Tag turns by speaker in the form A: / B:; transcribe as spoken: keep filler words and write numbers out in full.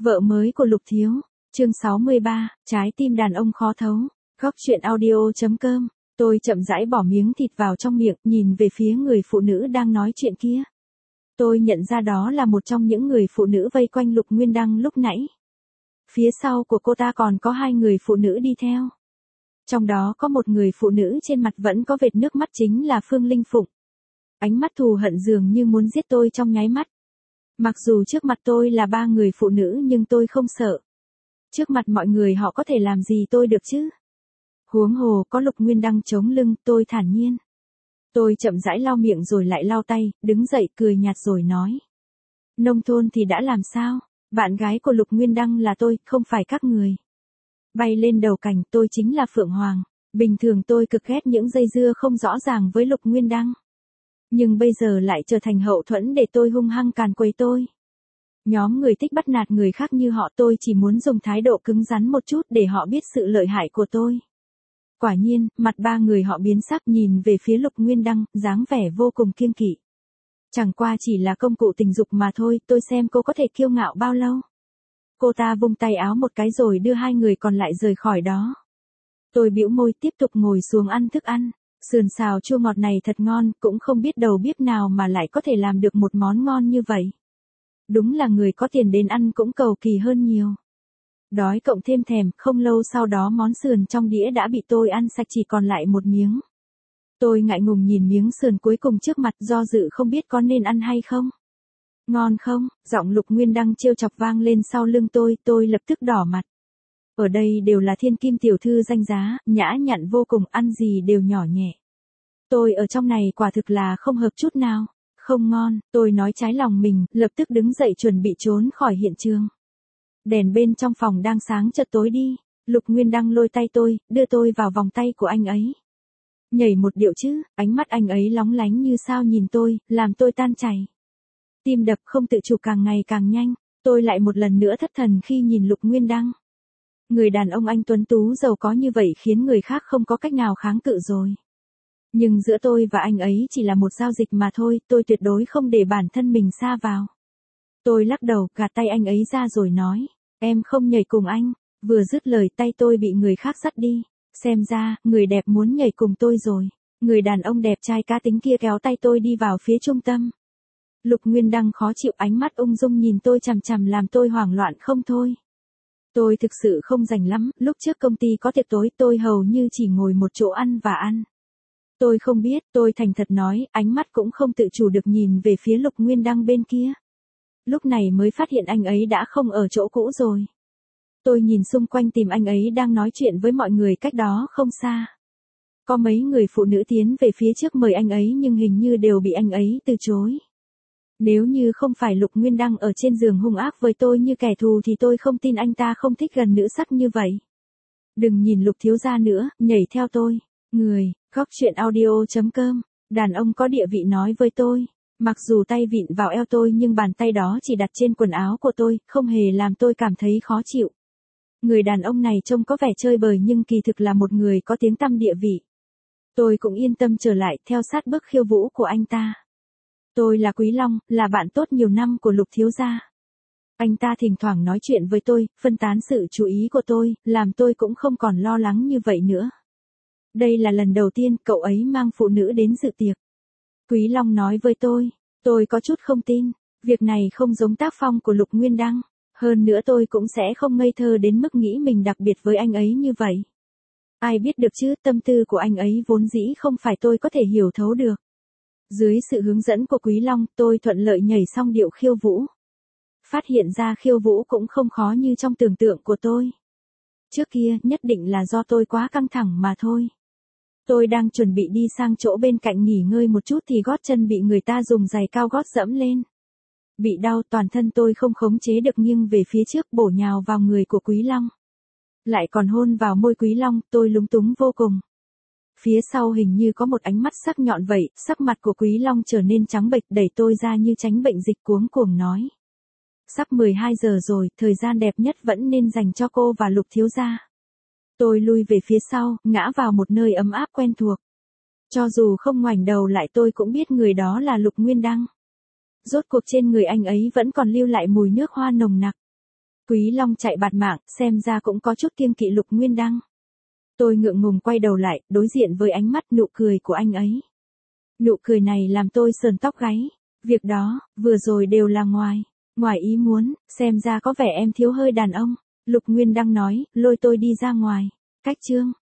A: Vợ mới của Lục Thiếu, chương sáu mươi ba, trái tim đàn ông khó thấu, góc truyện audio.com, tôi chậm rãi bỏ miếng thịt vào trong miệng, nhìn về phía người phụ nữ đang nói chuyện kia. Tôi nhận ra đó là một trong những người phụ nữ vây quanh Lục Nguyên Đăng lúc nãy. Phía sau của cô ta còn có hai người phụ nữ đi theo. Trong đó có một người phụ nữ trên mặt vẫn có vệt nước mắt chính là Phương Linh Phụng. Ánh mắt thù hận dường như muốn giết tôi trong nháy mắt. Mặc dù trước mặt tôi là ba người phụ nữ nhưng tôi không sợ. Trước mặt mọi người họ có thể làm gì tôi được chứ? Huống hồ có Lục Nguyên Đăng chống lưng, tôi thản nhiên. Tôi chậm rãi lau miệng rồi lại lau tay, đứng dậy cười nhạt rồi nói. Nông thôn thì đã làm sao? Bạn gái của Lục Nguyên Đăng là tôi, không phải các người. Bay lên đầu cành, tôi chính là Phượng Hoàng. Bình thường tôi cực ghét những dây dưa không rõ ràng với Lục Nguyên Đăng. Nhưng bây giờ lại trở thành hậu thuẫn để tôi hung hăng càn quấy tôi. Nhóm người thích bắt nạt người khác như họ, tôi chỉ muốn dùng thái độ cứng rắn một chút để họ biết sự lợi hại của tôi. Quả nhiên, mặt ba người họ biến sắc nhìn về phía Lục Nguyên Đăng, dáng vẻ vô cùng kiêng kỵ. Chẳng qua chỉ là công cụ tình dục mà thôi, tôi xem cô có thể kiêu ngạo bao lâu. Cô ta vung tay áo một cái rồi đưa hai người còn lại rời khỏi đó. Tôi bĩu môi tiếp tục ngồi xuống ăn thức ăn. Sườn xào chua ngọt này thật ngon, cũng không biết đầu bếp nào mà lại có thể làm được một món ngon như vậy. Đúng là người có tiền đến ăn cũng cầu kỳ hơn nhiều. Đói cộng thêm thèm, không lâu sau đó món sườn trong đĩa đã bị tôi ăn sạch chỉ còn lại một miếng. Tôi ngại ngùng nhìn miếng sườn cuối cùng trước mặt do dự không biết có nên ăn hay không. Ngon không? Giọng Lục Nguyên Đăng trêu chọc vang lên sau lưng tôi, tôi lập tức đỏ mặt. Ở đây đều là thiên kim tiểu thư danh giá, nhã nhặn vô cùng, ăn gì đều nhỏ nhẹ. Tôi ở trong này quả thực là không hợp chút nào. Không ngon, tôi nói trái lòng mình, lập tức đứng dậy chuẩn bị trốn khỏi hiện trường. Đèn bên trong phòng đang sáng chợt tối đi. Lục Nguyên Đăng lôi tay tôi, đưa tôi vào vòng tay của anh ấy. Nhảy một điệu chứ, ánh mắt anh ấy lóng lánh như sao nhìn tôi, làm tôi tan chảy. Tim đập không tự chủ càng ngày càng nhanh, tôi lại một lần nữa thất thần khi nhìn Lục Nguyên Đăng. Người đàn ông anh tuấn tú giàu có như vậy khiến người khác không có cách nào kháng cự rồi. Nhưng giữa tôi và anh ấy chỉ là một giao dịch mà thôi, tôi tuyệt đối không để bản thân mình sa vào. Tôi lắc đầu, gạt tay anh ấy ra rồi nói, em không nhảy cùng anh. Vừa dứt lời tay tôi bị người khác dắt đi. Xem ra, người đẹp muốn nhảy cùng tôi rồi. Người đàn ông đẹp trai cá tính kia kéo tay tôi đi vào phía trung tâm. Lục Nguyên Đăng khó chịu ánh mắt ung dung nhìn tôi chằm chằm làm tôi hoảng loạn không thôi. Tôi thực sự không rảnh lắm, lúc trước công ty có tiệc tối tôi hầu như chỉ ngồi một chỗ ăn và ăn. Tôi không biết, tôi thành thật nói, ánh mắt cũng không tự chủ được nhìn về phía Lục Nguyên Đăng bên kia. Lúc này mới phát hiện anh ấy đã không ở chỗ cũ rồi. Tôi nhìn xung quanh tìm anh ấy đang nói chuyện với mọi người cách đó không xa. Có mấy người phụ nữ tiến về phía trước mời anh ấy nhưng hình như đều bị anh ấy từ chối. Nếu như không phải Lục Nguyên Đăng ở trên giường hung ác với tôi như kẻ thù thì tôi không tin anh ta không thích gần nữ sắc như vậy. Đừng nhìn Lục thiếu gia nữa, nhảy theo tôi. Người, góc truyện audio.com, đàn ông có địa vị nói với tôi. Mặc dù tay vịn vào eo tôi nhưng bàn tay đó chỉ đặt trên quần áo của tôi, không hề làm tôi cảm thấy khó chịu. Người đàn ông này trông có vẻ chơi bời nhưng kỳ thực là một người có tiếng tăm địa vị. Tôi cũng yên tâm trở lại theo sát bước khiêu vũ của anh ta. Tôi là Quý Long, là bạn tốt nhiều năm của Lục thiếu gia. Anh ta thỉnh thoảng nói chuyện với tôi, phân tán sự chú ý của tôi, làm tôi cũng không còn lo lắng như vậy nữa. Đây là lần đầu tiên cậu ấy mang phụ nữ đến dự tiệc. Quý Long nói với tôi, tôi có chút không tin, việc này không giống tác phong của Lục Nguyên Đăng. Hơn nữa tôi cũng sẽ không ngây thơ đến mức nghĩ mình đặc biệt với anh ấy như vậy. Ai biết được chứ, tâm tư của anh ấy vốn dĩ không phải tôi có thể hiểu thấu được. Dưới sự hướng dẫn của Quý Long, tôi thuận lợi nhảy xong điệu khiêu vũ. Phát hiện ra khiêu vũ cũng không khó như trong tưởng tượng của tôi. Trước kia, nhất định là do tôi quá căng thẳng mà thôi. Tôi đang chuẩn bị đi sang chỗ bên cạnh nghỉ ngơi một chút thì gót chân bị người ta dùng giày cao gót dẫm lên. Bị đau toàn thân tôi không khống chế được nghiêng về phía trước bổ nhào vào người của Quý Long. Lại còn hôn vào môi Quý Long, tôi lúng túng vô cùng. Phía sau hình như có một ánh mắt sắc nhọn vậy, sắc mặt của Quý Long trở nên trắng bệch đẩy tôi ra như tránh bệnh dịch cuống cuồng nói. Sắp mười hai giờ rồi, thời gian đẹp nhất vẫn nên dành cho cô và Lục thiếu gia. Tôi lui về phía sau, ngã vào một nơi ấm áp quen thuộc. Cho dù không ngoảnh đầu lại tôi cũng biết người đó là Lục Nguyên Đăng. Rốt cuộc trên người anh ấy vẫn còn lưu lại mùi nước hoa nồng nặc. Quý Long chạy bạt mạng, xem ra cũng có chút kiêng kỵ Lục Nguyên Đăng. Tôi ngượng ngùng quay đầu lại, đối diện với ánh mắt nụ cười của anh ấy. Nụ cười này làm tôi sờn tóc gáy. Việc đó, vừa rồi đều là ngoài, ngoài ý muốn, xem ra có vẻ em thiếu hơi đàn ông. Lục Nguyên Đăng nói, lôi tôi đi ra ngoài. Cách chương.